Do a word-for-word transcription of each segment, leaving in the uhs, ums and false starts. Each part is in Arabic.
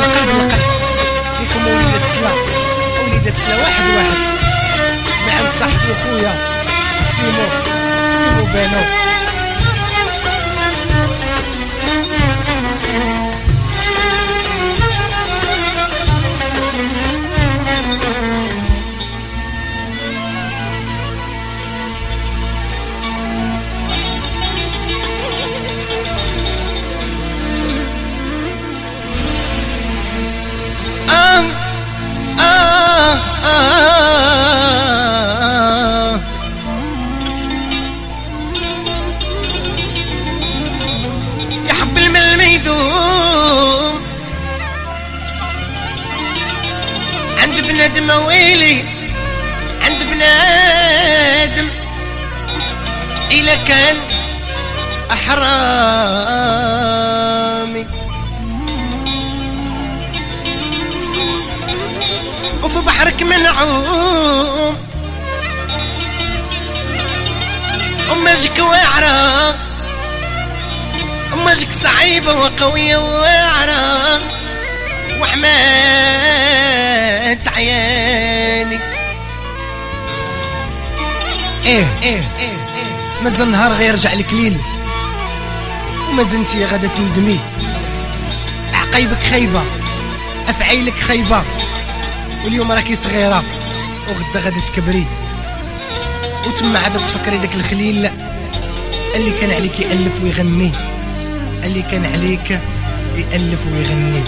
القلب للقلب فيكم وليدات سلا وليدات سلا واحد واحد مع عند صاحبي وخويا سيمو سيمو بانو. بنادم ويلي عند بنادم إلا كان أحرامي وفي بحرك منعوم أماجك واعرة أماجك صعيبة وقوية واعرة وحماد عياني. ايه ايه ايه مازال النهار غيرجع لك ليل ومازال انتي غادا تندمي. عقايبك خايبه افعيلك خايبه واليوم راكي صغيره وغدا غادا تكبري وتما عاد تفكري داك الخليل اللي كان عليك يالف ويغني اللي كان عليك يالف ويغني.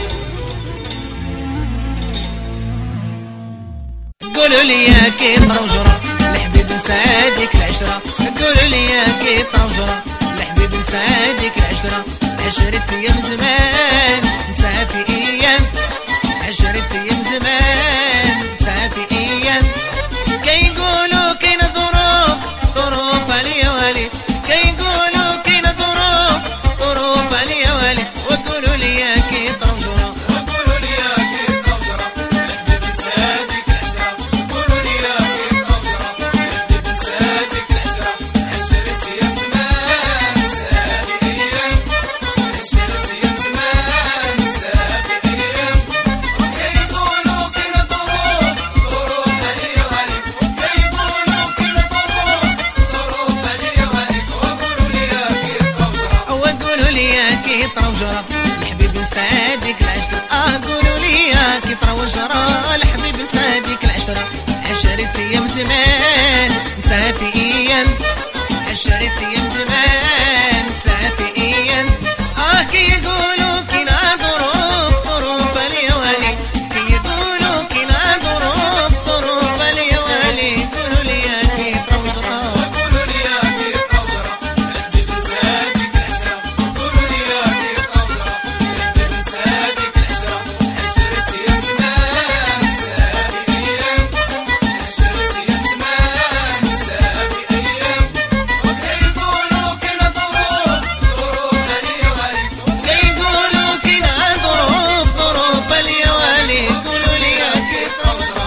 قولوا لي يا كي طروجرة الحبيب نسادك العشرة. قولوا لي يا كي طروجرة الحبيب نسادك العشرة. عشرة ايام زمان نساها في ايام عشرة ايام زمان نساها في ايام. كيقولوا كاين ظروف ظروف عليا والي كيقولوا كاين ظروف ظروف عليا والي. وقولوا لي يا كي طروجرة وقولوا لي يا كي طروجرة الحبيب نسادك العشرة. قولوا لي يا كي طروجرة الحبيب نسادك العشرة. عشرة ايام زمان نساها في ايام عشرة ايام زمان نساها في ايام. وكيقولوا كاين ظروف ظروف عليا والي كيقولوا كاين ظروف ظروف عليا والي. وقولوا لي يا كي طروجرة وقولوا لي يا كي طروجرة الحبيب نسادك العشرة. اه قولوا لي يا كي طروجرة الحبيب نسادك العشرة. عشرة ايام زمان نساها في ايام عشرة ايام زمان نساها في ايام. اه كيقولوا كاين ظروف ظروف عليا والي كيقولوا كاين ظروف ظروف عليا والي. قولوا لي يا كي طروجرة وقولوا لي يا كي طروجرة الحبيب نسادك العشرة. قولوا لي يا كي طروجرة الحبيب نسادك العشرة. عشرة ايام زمان نساها في ايام عشرة ايام زمان نساها في ايام. وكيقولوا كاين ظروف ظروف عليا والي كيقولوا كاين ظروف ظروف عليا والي. قولوا لي يا كي طروجرة.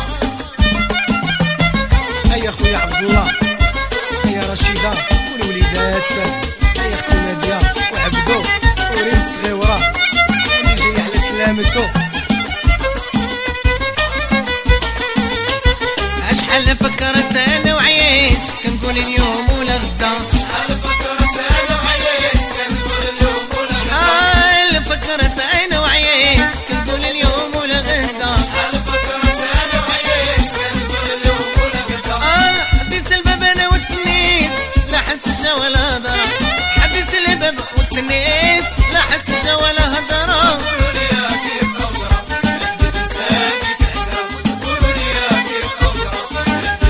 هيا خويا عبد الله هيا رشيده والوليدات هيا اختي ناديه وعبدو وريم الصغيوره اللي جاي على سلامته. اشحال فكرت انا وعييت كنقول اليوم ولا غدا. شحال فكرت انا وعييت كنقول اليوم ولا غدا. شحال فكرت انا وعييت كنقول اليوم ولا غدا. شحال فكرت انا وعييت كنقول اليوم ولا غدا. اه حديت الباب انا وتسنيت لا حسجه ولا هضره. حديت الباب وتسنيت لا حسجه ولا هضره. قولوا لي يا كي طروجرة الحبيب نسادك العشرة. قولوا لي يا كي طروجرة الحبيب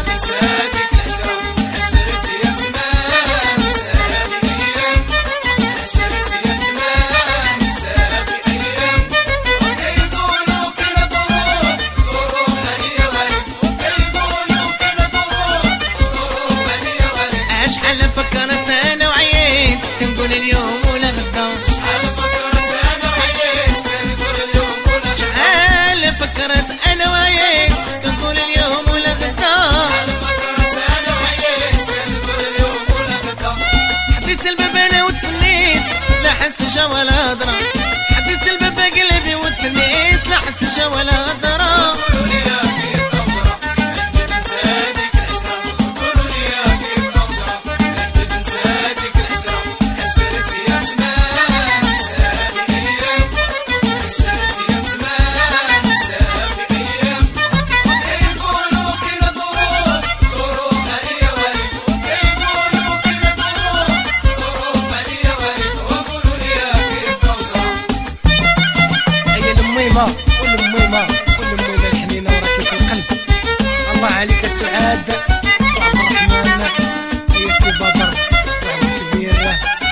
حاجة ولا غدرة. قولوا لي يا كي طنجرة الحبيب نسادك العشرة. قولوا لي يا كي طنجرة الحبيب نسادك العشرة. عشرة أيام زمان نسافي أيام. عشرة أيام زمان نسافي أيام. كيقولوا كيما ظروف ظروف عليا والد. كيقولوا كيما ظروف ظروف عليا والد. وقولوا لي يا كي طنجرة. هيا الميمة والميمة والميمة الحنينة وراكي في القلب. الله عليك السعاد وعبد الرحمن. هيا سي بدر وعبد الكبير.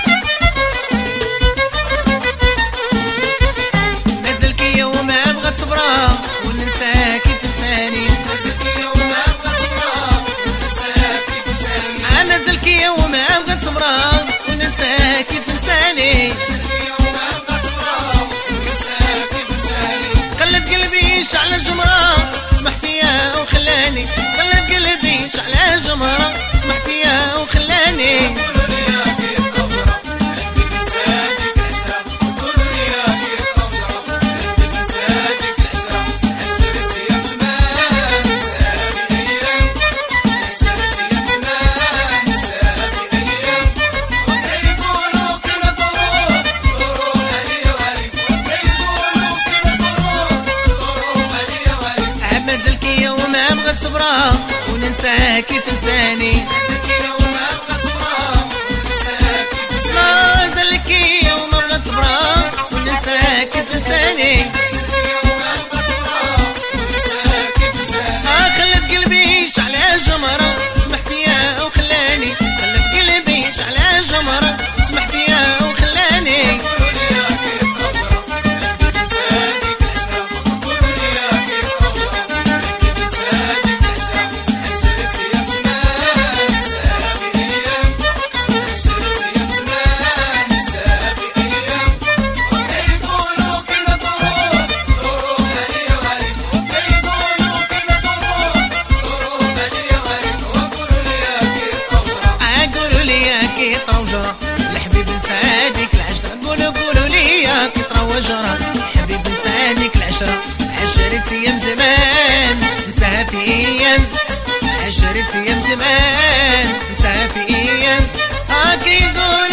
مازال يوم ما بغات صبرا وننساكي في لساني. مازال يوم ما بغات صبرا وننساكي في لساني. آه مازال يوم ما بغات صبرا وننساكي في لساني. مازال يوم ما بغات صبرا وننساكي في لساني. خلت قلبي شعل جمرة سمح فيا وخلاني. خلت قلبي شعل جمرة سمح فيا وخلاني. قولوا لي يا كي طنجرة الحبيب نسادك العشرة. قولوا لي يا كي طنجرة الحبيب نسادك العشرة. عشرة أيام زمان نسافي أيام. عشرة أيام زمان نسافي أيام. وكيقولوا كيما ظروف ظروف عليا والد. كيقولوا كيما ظروف ظروف عليا والد. آه مازال يوم ما بغات صبرا وننساكي في لساني. مازال يوم ما بغات صبرا وننساكي في لساني. مازال يوم ما بغات صبرا وننساكي في لساني. مازال يوم ما بغات صبرا وننساكي في لساني. آه خلت قلبي شعلة جمرة سمح فيا وخلاني. خلت قلبي شعلة جمرة سمح فيا وخلاني. قولوا لي يا كي طنجرة الحبيب نسادك العشرة. قولوا لي يا كي طنجرة الحبيب نسادك العشرة. عشرة أيام زمان نسافي أيام. عشرة أيام زمان نسافي أيام. وكيقولوا كيما ظروف ظروف عليا والد. وكيقولوا كيما ظروف ظروف عليا والد. وقولوا لي يا كي طنجرة. آه قولوا لي يا كي طنجرة الحبيب نسادك العشرة. قولوا قولوا لي يا كي طنجرة الحبيب نسادك العشرة. عشرة أيام زمان نسافي أيام. عشرة أيام زمان نسافي أيام. هاكي يقول